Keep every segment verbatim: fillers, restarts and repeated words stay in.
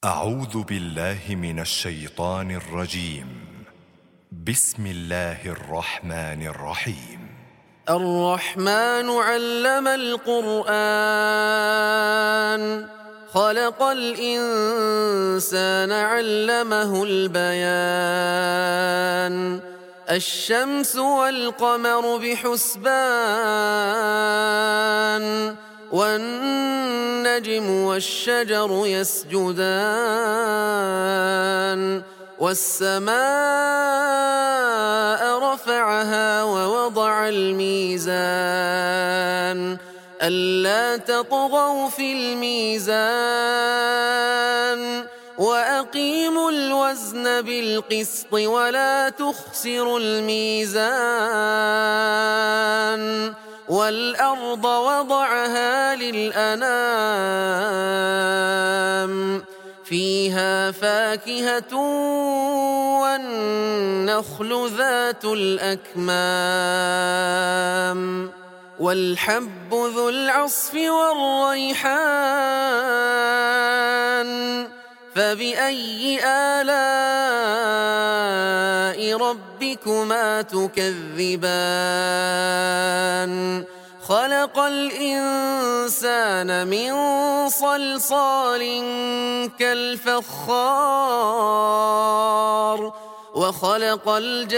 أعوذ بالله من الشيطان الرجيم. بسم الله الرحمن الرحيم. الرحمن علم القرآن خلق الإنسان علمه البيان الشمس والقمر بحسبان والنجم والشجر يسجدان والسماء رفعها ووضع الميزان ألا تطغوا في الميزان وأقيموا الوزن بالقسط ولا تخسروا الميزان والأرض وضعها للأنام فيها فاكهة والنخل ذات الأكمام والحب ذو العصف والريحان فبأي آلاء ربكما تكذبان خلق الإنسان من صلصال كالفخار وخلق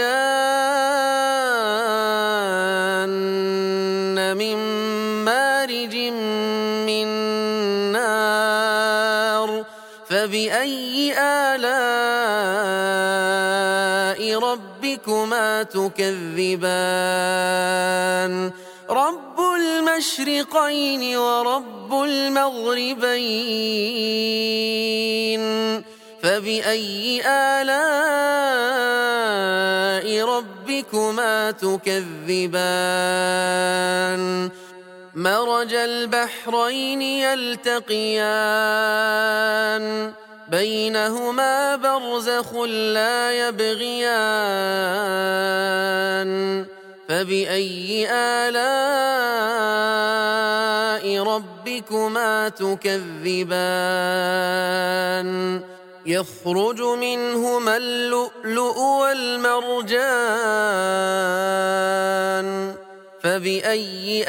الجان من مارج من نار فبأي آلاء ربكما تكذبان رب المشرقين ورب المغربين فبأي آلاء ربكما تكذبان مرج البحرين يلتقيان بينهما برزخ لا يبغيان فبأي آلاء ربكما تكذبان يخرج منهما اللؤلؤ والمرجان فبأي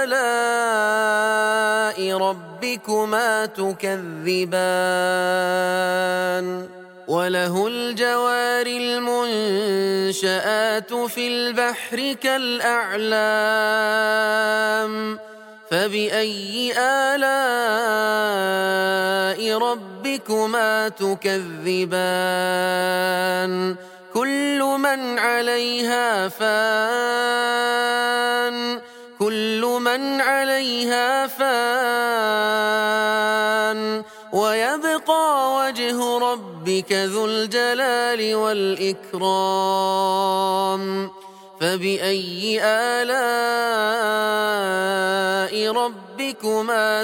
آلاء ربكما تكذبان وله الجوار المنشآت في البحر كالأعلام فبأي آلاء ربكما تكذبان كل من عليها فان كل من عليها فان ويبقى وجه ربك ذو الجلال والإكرام فبأي آلاء ربكما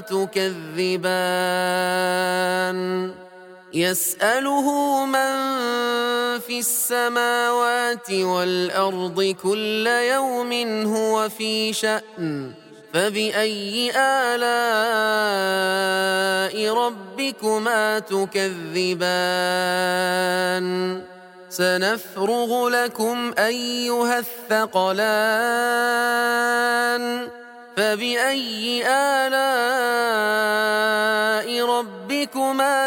تكذبان يسأله من في السماوات والأرض كل يوم هو في شأن فبأي آلاء ربكما تكذبان سنفرغ لكم أيها الثقلان فبأي آلاء ربكما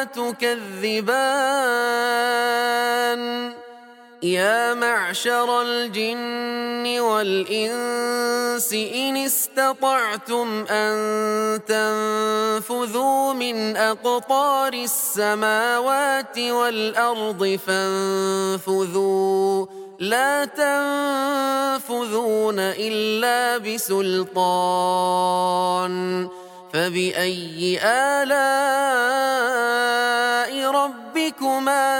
تكذبان يا معشر الجن والإنس إن استطعتم أن تنفذوا من أقطار السماوات والأرض فانفذوا لا تنفذون إلا بسلطان فبأي آلاء ربكما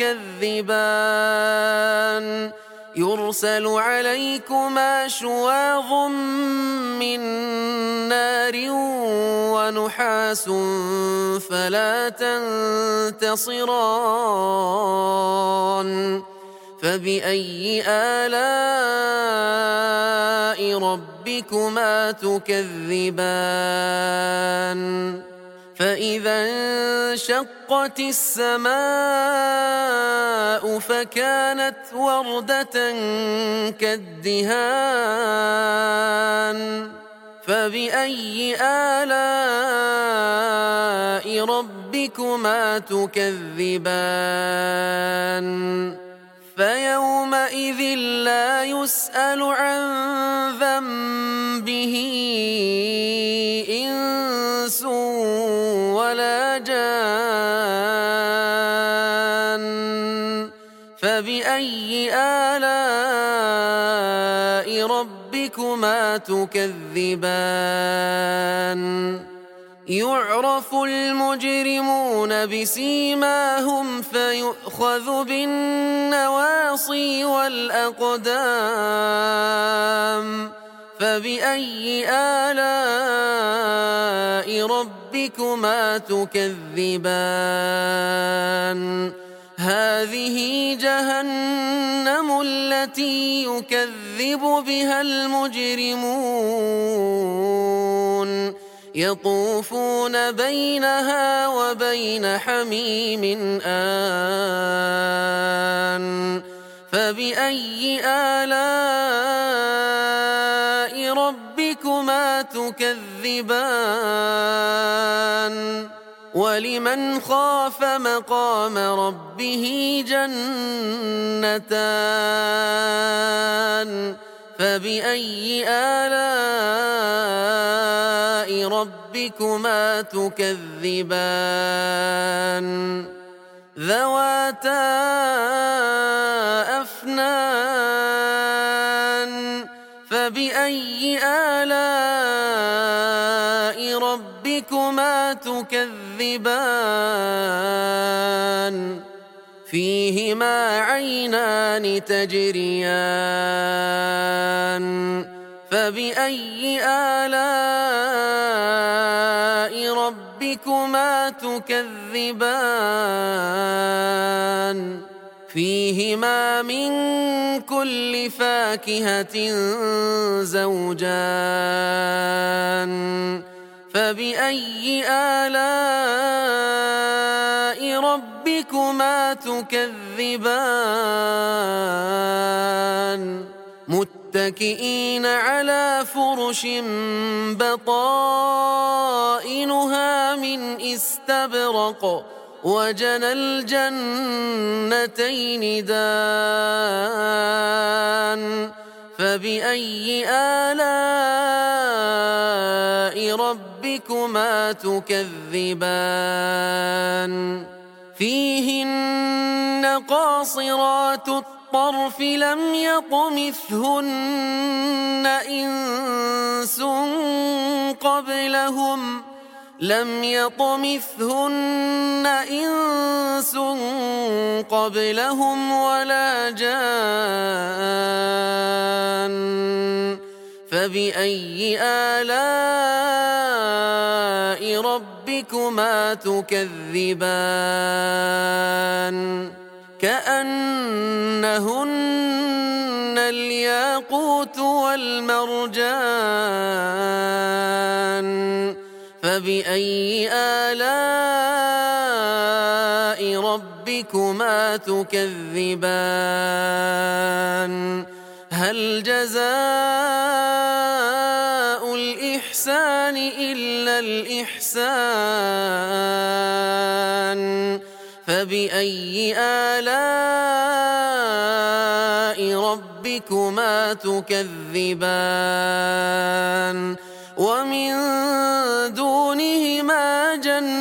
تكذبان يرسل عليكما شواظ من نار ونحاس فلا تنتصران فبأي آلاء ربكما تكذبان فإذا انشقت السماء فكانت وردة كالدهان فبأي آلاء ربكما تكذبان فيومئذ لا يسأل عن ذنبه إنس ولا جان فبأي آلاء ربكما تكذبان يعرف المجرمون بسيماهم فيؤخذ بالنواصي والأقدام فبأي آلاء ربكما تكذبان هذه جهنم التي يكذب بها المجرمون يطوفون بينها وبين حميم آن فبأي آلاء ربكما تكذبان ولمن خاف مقام ربه جنتان فبأي آلاء ربكما تكذبان ذواتا أفنان فبأي آلاء ربكما تكذبان فيهما عينان تجريان فبأي آلاء ربكما تكذبان فيهما من كل فاكهة زوجان فبأي آلاء ربكما تكذبان متكئين على فرش بطائنها من استبرق وجنى الجنتين دان فبأي آلاء ربكما تكذبان فيهن قاصرات الطرف لم يطمثهن إنس قبلهم لم يطمثهن إنس قبلهم ولا جان فبأي آلاء ربكما تكذبان كأنهن الياقوت والمرجان فبأي آلاء ربكما تكذبان هل جزاء الإحسان إلا الإحسان فبأي آلاء ربكما تكذبان ومن دونهما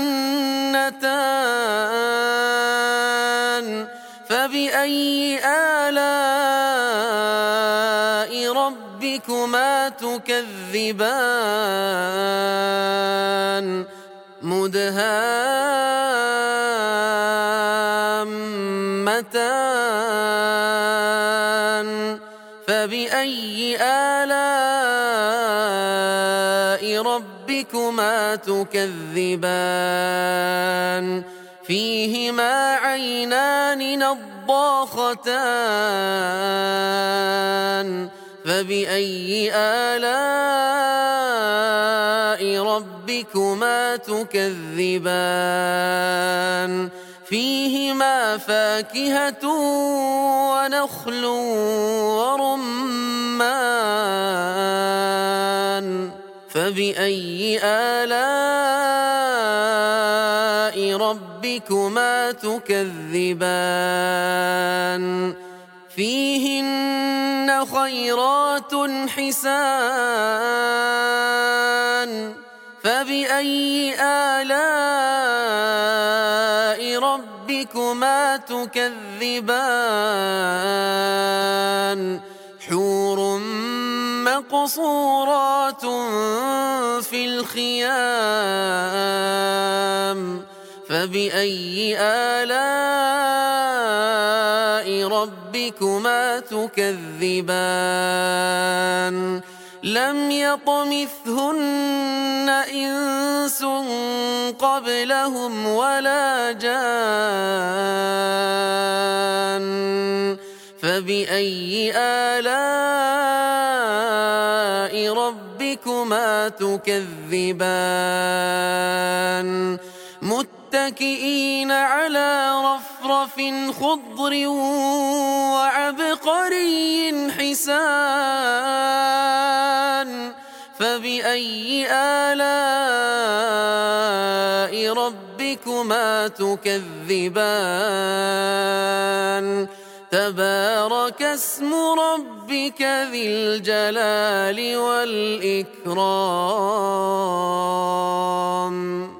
جنتان فبأي آلاء ربكما تكذبان مدهامتان فبأي آلاء ربكما تكذبان فيهما عينان نضاختان فبأي آلاء ربكما ربكما تكذبان فيهما فاكهة ونخل ورمان فبأي آلاء ربكما تكذبان فيهن خيرات حسان فبأي آلاء ربكما تكذبان حور مقصورات في الخيام فبأي آلاء ربكما تكذبان لم يطمثهن إنس قبلهم ولا جان فبأي آلاء ربكما تكذبان متكئين على رفرف خضر وعبقري حسان فبأي آلاء ربكما تكذبان تبارك اسم ربك ذي الجلال والإكرام.